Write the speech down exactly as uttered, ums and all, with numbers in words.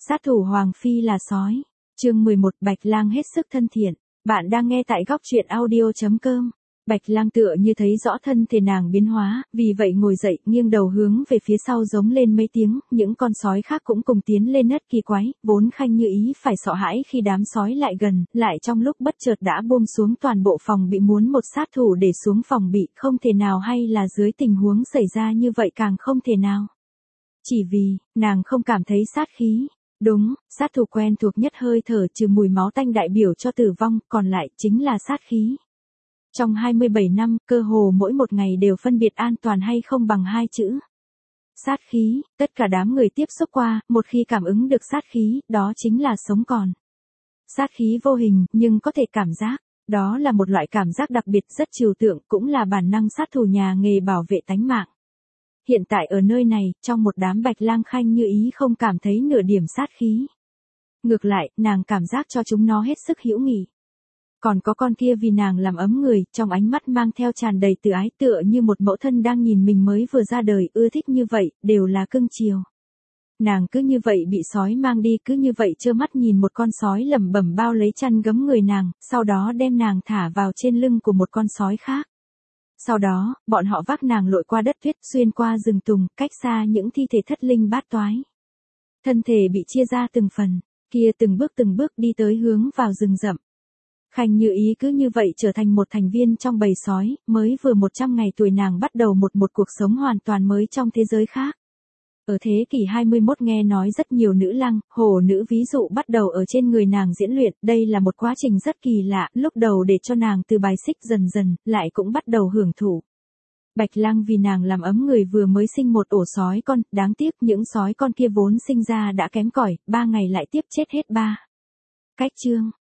Sát thủ Hoàng Phi là sói. Chương mười một, Bạch Lang hết sức thân thiện. Bạn đang nghe tại góc truyện audio chấm com. Bạch Lang tựa như thấy rõ thân thể nàng biến hóa, vì vậy ngồi dậy, nghiêng đầu hướng về phía sau giống lên mấy tiếng, những con sói khác cũng cùng tiến lên nấc kỳ quái, vốn Khanh Như Ý phải sợ hãi khi đám sói lại gần, lại trong lúc bất chợt đã buông xuống toàn bộ phòng bị, muốn một sát thủ để xuống phòng bị, không thể nào, hay là dưới tình huống xảy ra như vậy càng không thể nào. Chỉ vì, nàng không cảm thấy sát khí. Đúng, sát thủ quen thuộc nhất hơi thở trừ mùi máu tanh đại biểu cho tử vong, còn lại chính là sát khí. Trong hai mươi bảy năm, cơ hồ mỗi một ngày đều phân biệt an toàn hay không bằng hai chữ. Sát khí, tất cả đám người tiếp xúc qua, một khi cảm ứng được sát khí, đó chính là sống còn. Sát khí vô hình, nhưng có thể cảm giác. Đó là một loại cảm giác đặc biệt rất trừu tượng, cũng là bản năng sát thủ nhà nghề bảo vệ tánh mạng. Hiện tại ở nơi này, trong một đám Bạch Lang Khanh Như Ý không cảm thấy nửa điểm sát khí. Ngược lại, nàng cảm giác cho chúng nó hết sức hữu nghị. Còn có con kia vì nàng làm ấm người, trong ánh mắt mang theo tràn đầy từ ái, tựa như một mẫu thân đang nhìn mình mới vừa ra đời, ưa thích như vậy, đều là cưng chiều. Nàng cứ như vậy bị sói mang đi, cứ như vậy trơ mắt nhìn một con sói lẩm bẩm bao lấy chăn gấm người nàng, sau đó đem nàng thả vào trên lưng của một con sói khác. Sau đó, bọn họ vác nàng lội qua đất tuyết, xuyên qua rừng tùng, cách xa những thi thể thất linh bát toái. Thân thể bị chia ra từng phần, kia từng bước từng bước đi tới hướng vào rừng rậm. Khanh Như Ý cứ như vậy trở thành một thành viên trong bầy sói, mới vừa một trăm ngày tuổi nàng bắt đầu một một cuộc sống hoàn toàn mới trong thế giới khác. Ở thế kỷ hai mươi mốt nghe nói rất nhiều nữ lăng, hồ nữ ví dụ bắt đầu ở trên người nàng diễn luyện, đây là một quá trình rất kỳ lạ, lúc đầu để cho nàng từ bài xích dần dần, lại cũng bắt đầu hưởng thụ. Bạch Lang vì nàng làm ấm người vừa mới sinh một ổ sói con, đáng tiếc những sói con kia vốn sinh ra đã kém cỏi, ba ngày lại tiếp chết hết ba. Cách chương,